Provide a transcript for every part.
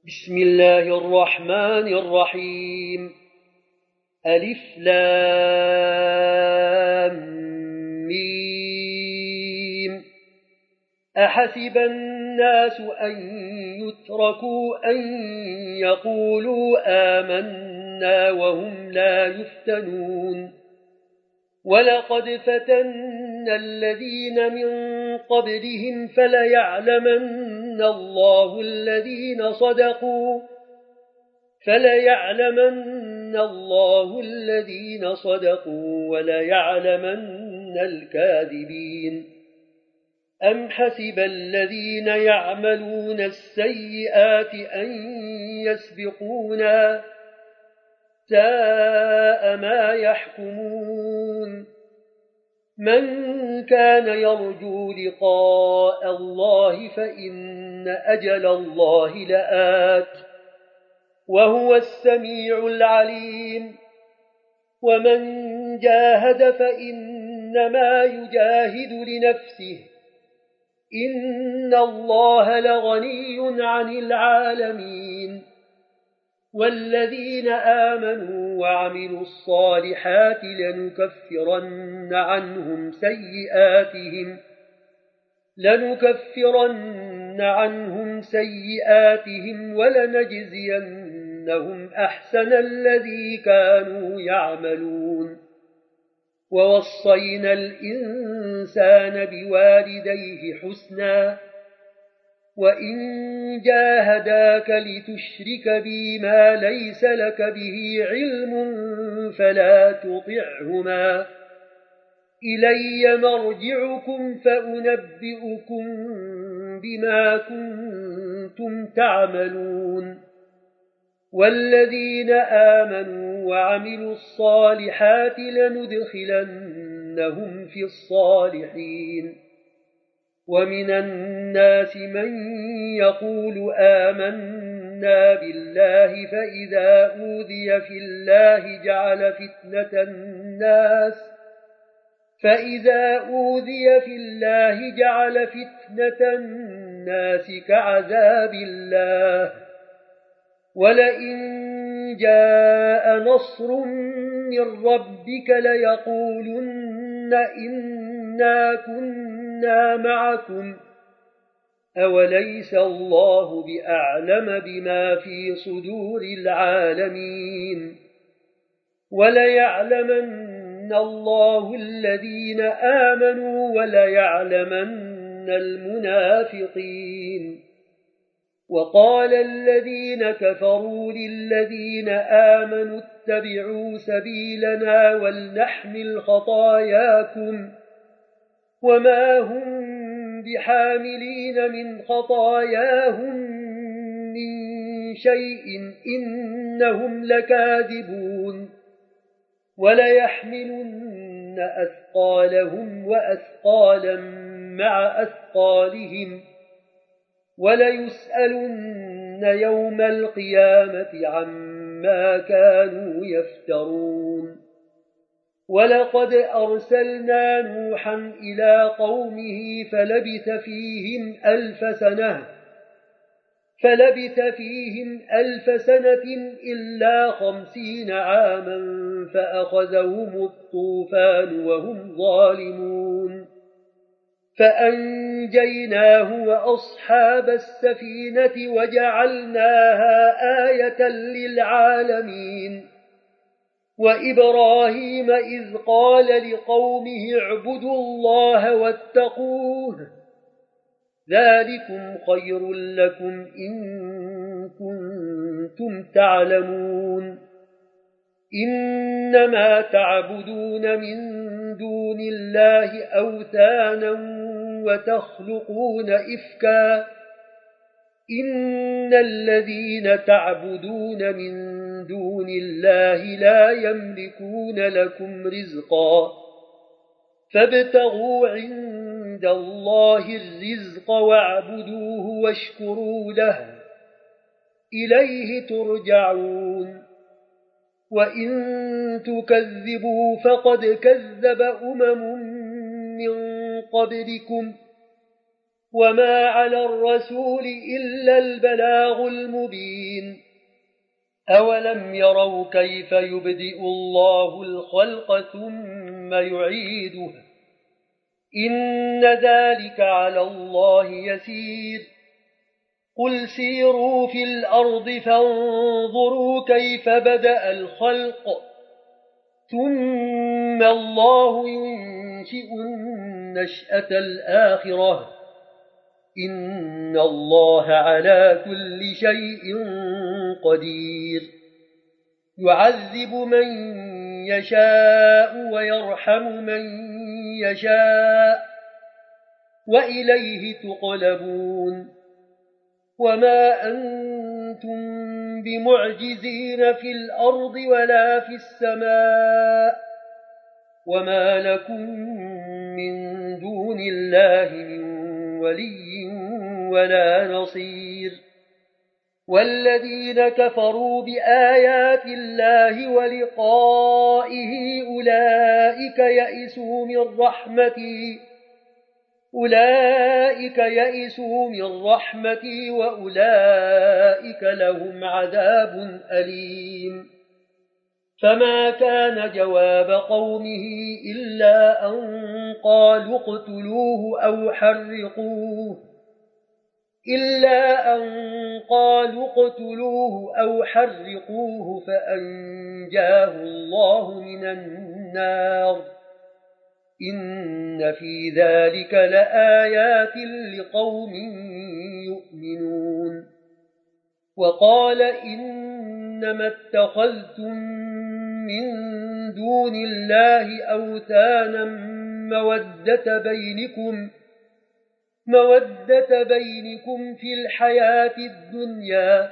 بسم الله الرحمن الرحيم. ألف لام ميم. أحسب الناس أن يتركوا أن يقولوا آمنا وهم لا يفتنون. ولقد فتنا الذين من قبلهم فليعلمن الله الذين صدقوا وليعلمن الكاذبين. أم حسب الذين يعملون السيئات أن يسبقونا ساء ما يحكمون. من كان يرجو لقاء الله فإن أجل الله لآت وهو السميع العليم. ومن جاهد فإنما يجاهد لنفسه إن الله لغني عن العالمين. والذين آمنوا وعملوا الصالحات لنكفرن عنهم سيئاتهم ولنجزينهم أحسن الذي كانوا يعملون. ووصينا الإنسان بوالديه حسنا وإن جاهداك لتشرك بي ما ليس لك به علم فلا تطعهما. إلي مرجعكم فأنبئكم بما كنتم تعملون. والذين آمنوا وعملوا الصالحات لندخلنهم في الصالحين. ومن الناس من يقول آمنا بالله فإذا أوذي في الله جعل فتنة الناس كعذاب الله. ولئن جاء نصر من ربك ليقولن إنا كنا معكم أوليس الله بأعلم بما في صدور العالمين. وليعلمن الله الذين آمنوا وليعلمن المنافقين. وقال الذين كفروا للذين آمنوا اتبعوا سبيلنا ولنحمل خطاياكم وما هم بحاملين من خطاياهم من شيء إنهم لكاذبون. وليحملن أثقالهم وأثقالا مع أثقالهم وليسألن يوم القيامة عما كانوا يفترون. ولقد أرسلنا نوحا إلى قومه فلبث فيهم 1000 سنة إلا 50 عاما فأخذهم الطوفان وهم ظالمون. فأنجيناه وأصحاب السفينة وجعلناها آية للعالمين. وإبراهيم إذ قال لقومه اعبدوا الله واتقوه ذلكم خير لكم إن كنتم تعلمون. إنما تعبدون من دون الله أوثانا وتخلقون إفكا إن الذين تعبدون من دون الله لا يملكون لكم رزقا فابتغوا عند الله الرزق واعبدوه واشكروا له إليه ترجعون. وإن تكذبوا فقد كذب أمم من قبلكم وما على الرسول إلا البلاغ المبين أولم يروا كيف يبدئ الله الخلق ثم يعيده إن ذلك على الله يسير قل سيروا في الأرض فانظروا كيف بدأ الخلق ثم الله ينشئ النشأة الآخرة إن الله على كل شيء قدير يعذب من يشاء ويرحم من يشاء وإليه تقلبون وما أنتم بمعجزين في الأرض ولا في السماء وما لكم من دون الله من ولي ولا نصير والذين كفروا بآيات الله ولقائه أولئك يئسوا من رحمتي وأولئك لهم عذاب أليم فما كان جواب قومه إلا أن قالوا اقتلوه أو حرقوه فأنجاه الله من النار إن في ذلك لآيات لقوم يؤمنون وقال إنما اتخذتم من دون الله أوثانا مودة بينكم في الحياة الدنيا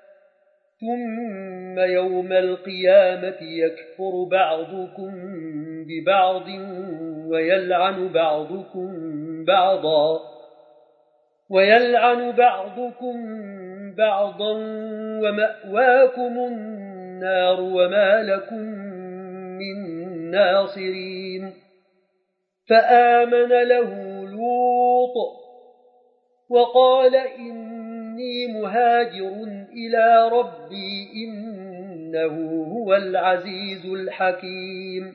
ثم يوم القيامة يكفر بعضكم ببعض ويلعن بعضكم بعضا ومأواكم النار وما لكم من ناصرين فآمن له لوط وقال إني مهاجر إلى ربي إنه هو العزيز الحكيم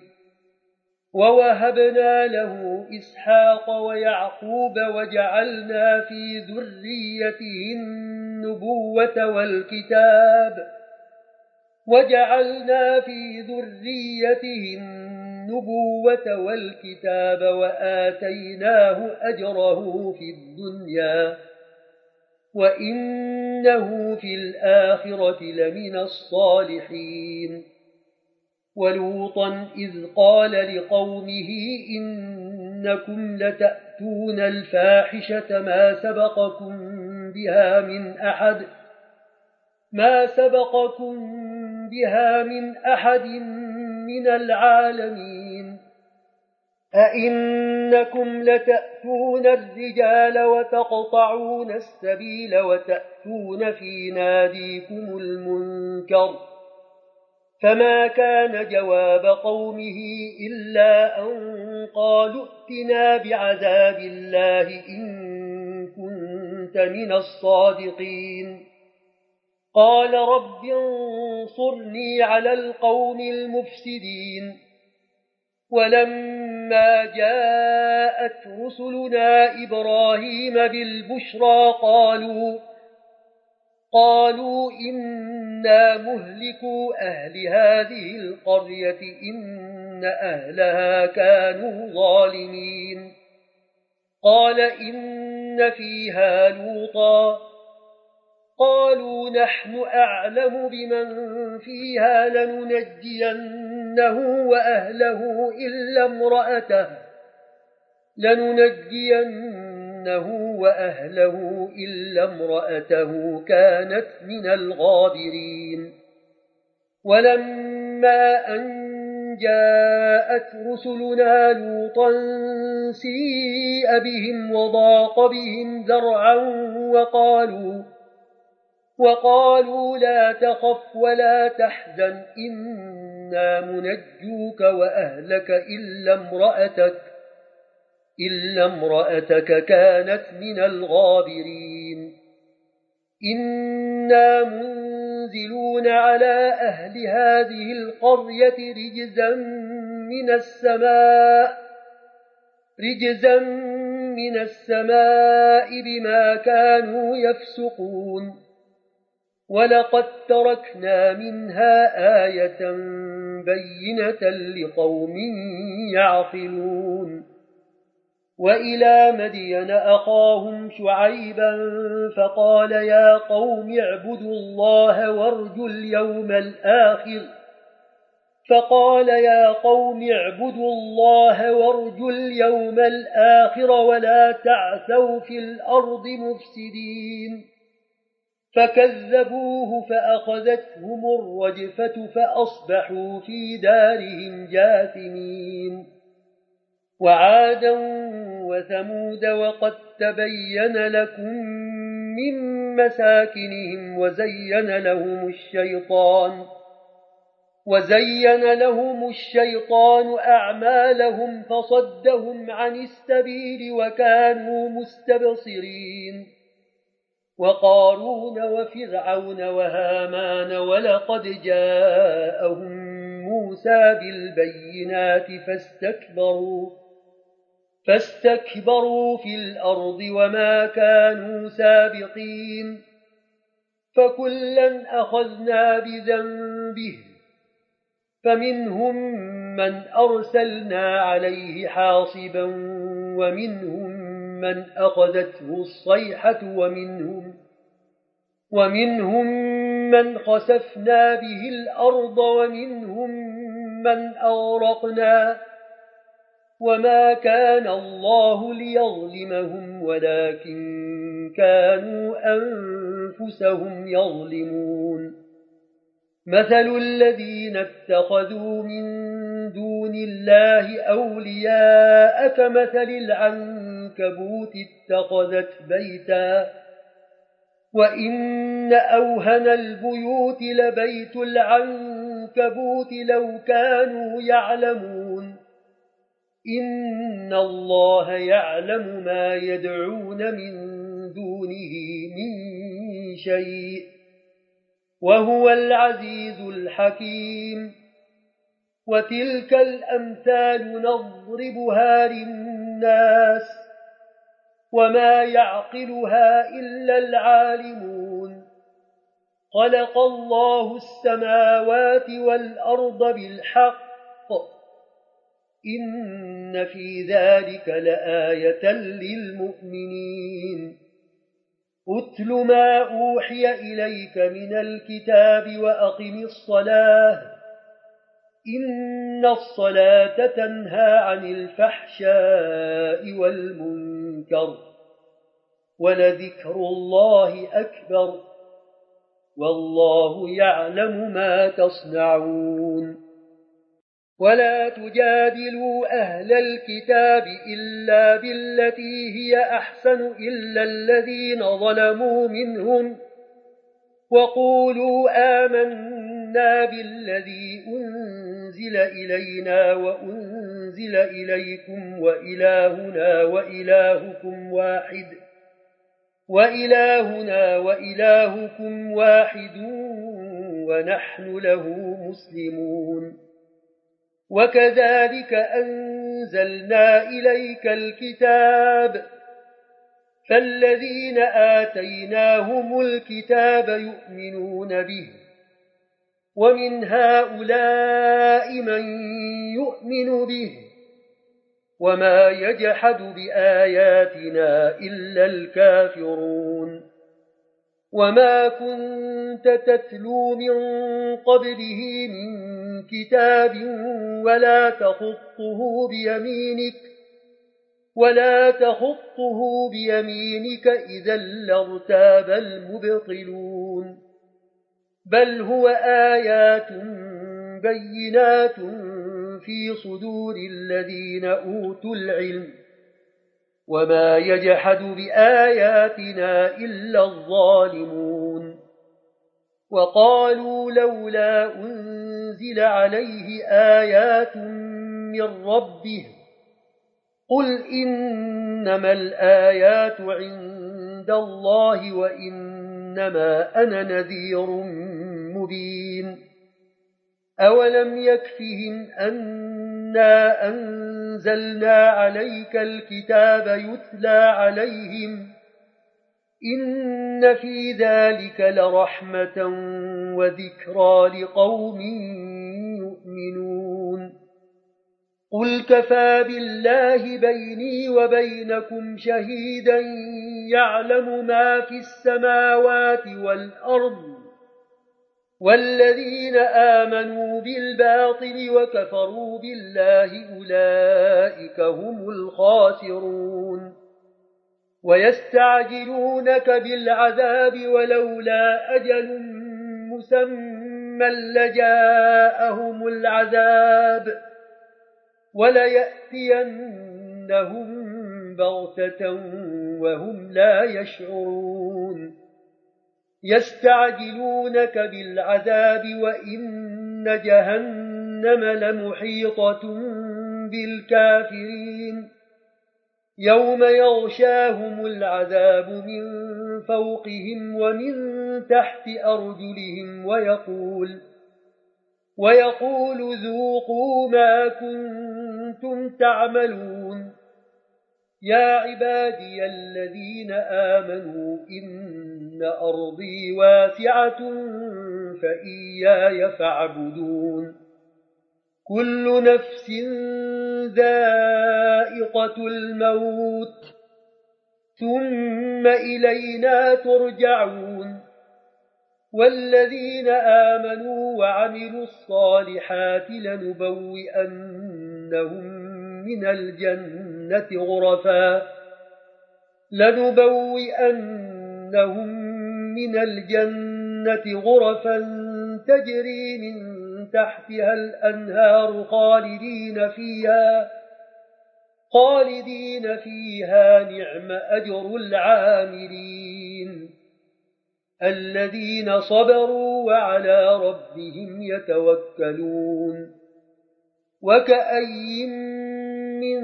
ووهبنا له إسحاق ويعقوب وجعلنا في ذريته النبوة والكتاب وآتيناه أجره في الدنيا وإنه في الآخرة لمن الصالحين ولوطا إذ قال لقومه إنكم لتأتون الفاحشة ما سبقكم بها من أحد من العالمين أئنكم لتأتون الرجال وتقطعون السبيل وتأتون في ناديكم المنكر فما كان جواب قومه إلا أن قالوا ائتنا بعذاب الله إن كنت من الصادقين قال رب انصرني على القوم المفسدين ولما جاءت رسلنا إبراهيم بالبشرى قالوا إنا مهلكو أهل هذه القرية إن أهلها كانوا ظالمين قال إن فيها لوطا قالوا نحن أعلم بمن فيها لننجينه وأهله إلا امرأته كانت من الغابرين ولما أن جاءت رسلنا لوطا سيء بهم وضاق بهم ذرعا وقالوا لا تخف ولا تحزن إنا منجوك وأهلك إلا امرأتك إلا امرأتك كانت من الغابرين إنا منزلون على أهل هذه القرية رجزا من السماء بما كانوا يفسقون ولقد تركنا منها آية بينة لقوم يعقلون وإلى مدين أخاهم شعيبا فقال يا قوم اعبدوا الله وارجوا اليوم الآخر ولا تعثوا في الأرض مفسدين فكذبوه فأخذتهم الرجفة فأصبحوا في دارهم جاثمين وعادا وثمود وقد تبين لكم من مساكنهم وزين لهم الشيطان أعمالهم فصدهم عن السبيل وكانوا مستبصرين وقارون وفرعون وهامان ولقد جاءهم موسى بالبينات فاستكبروا في الأرض وما كانوا سابقين فكلا أخذنا بذنبه فمنهم من أرسلنا عليه حاصبا ومنهم من أخذته الصيحة ومنهم من خسفنا به الأرض ومنهم من أغرقنا وما كان الله ليظلمهم ولكن كانوا أنفسهم يظلمون مثل الذين اتخذوا من دون الله أولياء كمثل العنكبوت اتخذت بيتا وإن أوهن البيوت لبيت العنكبوت لو كانوا يعلمون إن الله يعلم ما يدعون من دونه من شيء وهو العزيز الحكيم وتلك الأمثال نضربها للناس وما يعقلها إلا العالمون خلق الله السماوات والأرض بالحق إن في ذلك لآية للمؤمنين أتل ما أوحي إليك من الكتاب وأقم الصلاة إن الصلاة تنهى عن الفحشاء والمنكر ولذكر الله أكبر والله يعلم ما تصنعون ولا تجادلوا أهل الكتاب إلا بالتي هي أحسن إلا الذين ظلموا منهم وقولوا آمنا بالذي أنزل إلينا وأنزل إليكم وإلهنا وإلهكم واحد ونحن له مسلمون وكذلك أنزلنا إليك الكتاب فالذين آتيناهم الكتاب يؤمنون به ومن هؤلاء من يؤمن به وما يجحد بآياتنا إلا الكافرون وما كنت تتلو من قبله من كتاب ولا تخطه بيمينك إذا لارتاب المبطلون بل هو آيات بينات في صدور الذين أوتوا العلم وما يجحد بآياتنا إلا الظالمون وقالوا لولا أنزل عليه آيات من ربه قل إنما الآيات عند الله وإنما أنا نذير مبين أولم يكفهم أنا أنزلنا عليك الكتاب يتلى عليهم إن في ذلك لرحمة وذكرى لقوم يؤمنون قل كفى بالله بيني وبينكم شهيدا يعلم ما في السماوات والأرض والذين آمنوا بالباطل وكفروا بالله أولئك هم الخاسرون ويستعجلونك بالعذاب ولولا أجل مسمى لجاءهم العذاب وليأتينهم بغتة وهم لا يشعرون يستعجلونك بالعذاب وإن جهنم لمحيطة بالكافرين يوم يغشاهم العذاب من فوقهم ومن تحت أرجلهم ويقول ذوقوا ما كنتم تعملون يا عبادي الذين آمنوا إن أرضي واسعة فإياي فاعبدون كل نفس ذائقة الموت ثم إلينا ترجعون والذين آمنوا وعملوا الصالحات لنبوئنهم من الجنة غرفا تجري من تحتها الأنهار خالدين فيها نعم أجر العاملين الذين صبروا وعلى ربهم يتوكلون وكأي من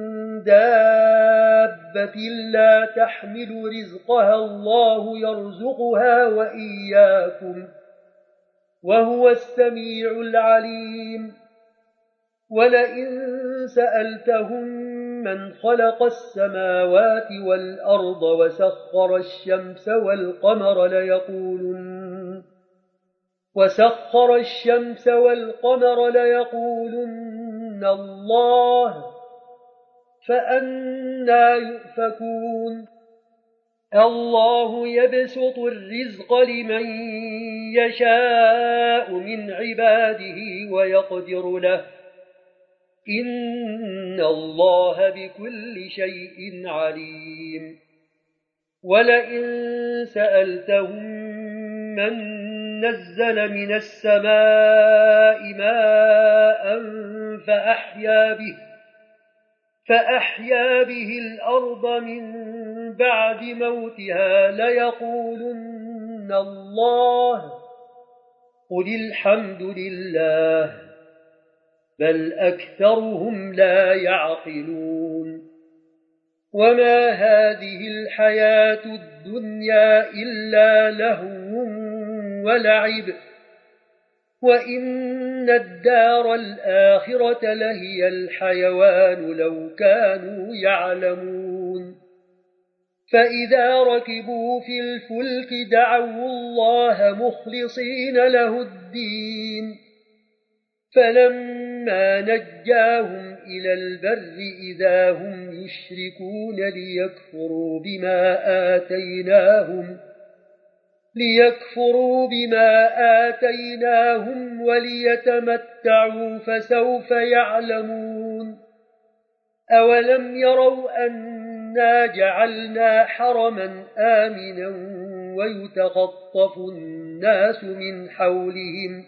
دابة لا تحمل رزقها الله يرزقها وإياكم وهو السميع العليم ولئن سألتهم من خلق السماوات والأرض وسخر الشمس والقمر ليقولن الله فأنى يؤفكون الله يبسط الرزق لمن يشاء من عباده ويقدر له إن الله بكل شيء عليم ولئن سألتهم من نزل من السماء ماء فأحيا به الأرض من بعد موتها ليقولن الله قل الحمد لله بل أكثرهم لا يعقلون وما هذه الحياة الدنيا إلا لهو ولعب وإن الدار الآخرة لهي الحيوان لو كانوا يعلمون فإذا ركبوا في الفلك دعوا الله مخلصين له الدين فلما نجاهم إلى البر إذا هم يشركون ليكفروا بما آتيناهم وليتمتعوا فسوف يعلمون أولم يروا أنا جعلنا حرما آمنا ويتخطف الناس من حولهم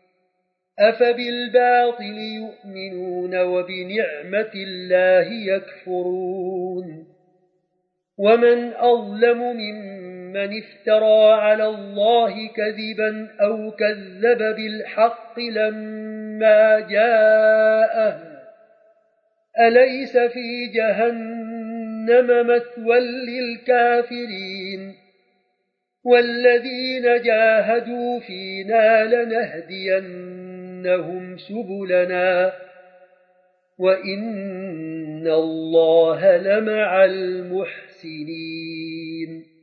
أفبالباطل يؤمنون وبنعمة الله يكفرون ومن أظلم ممن افترى على الله كذبا أو كذب بالحق لما جاءه أليس في جهنم مثوى للكافرين والذين جاهدوا فينا لنهدينهم سبلنا وإن الله لمع المحسنين